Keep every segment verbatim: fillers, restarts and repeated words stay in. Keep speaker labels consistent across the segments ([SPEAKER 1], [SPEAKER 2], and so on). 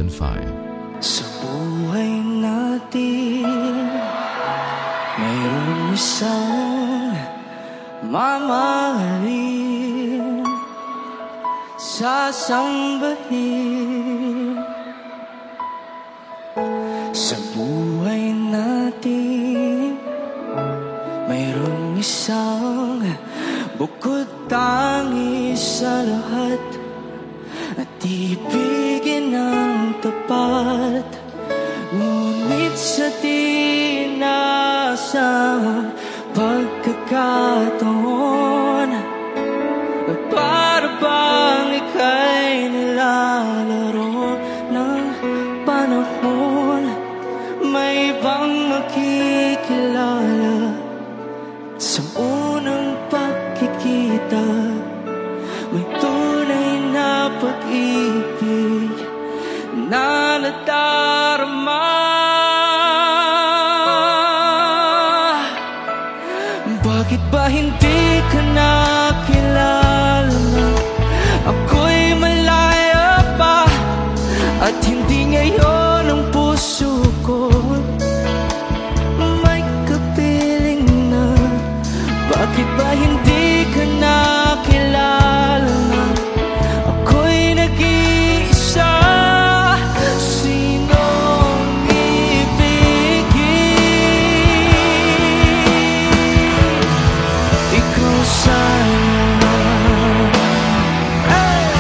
[SPEAKER 1] seven five.
[SPEAKER 2] Sa buhay natin, mayroong isang mamahalin, sasambahin. Sa buhay natin, mayroong isang bukod tangi sa lahat at ibigin ng tapat. Ngunit sa tinasang pagkakataon, para bang ika'y nilalaro ng panahon, may ibang makikilala sa unang pagkikita. May tunay na pag-ibig na nadarama. Bakit ba hindi ka nakilala? Ako'y malaya pa, at hindi ngayon ang puso ko may kapiling na. Bakit ba hindi ka nakilala? Ako'y nag-iisa. Sinong ibigin? Ikaw sana. Hey!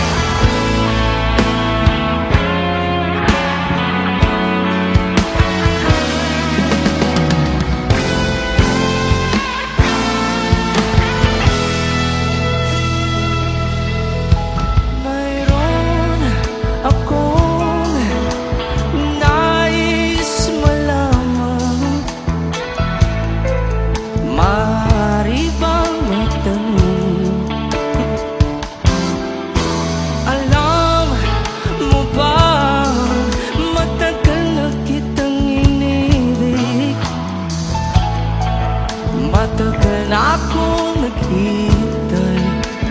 [SPEAKER 2] Mayroon akong nais malaman. Maaari bang magtanong? Alam mo ba, matagal na kitang inibig. Matagal na akong naghihintay.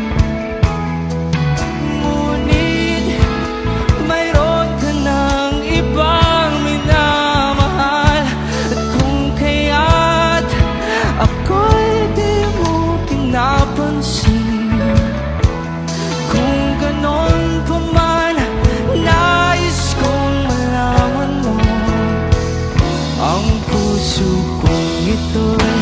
[SPEAKER 2] Ngunit mayroon ka ng ibang minamahal. At kung kaya't ako'y di mo pinapansin, kung ganon pa man, nais kong malaman mo ang puso kong ito'y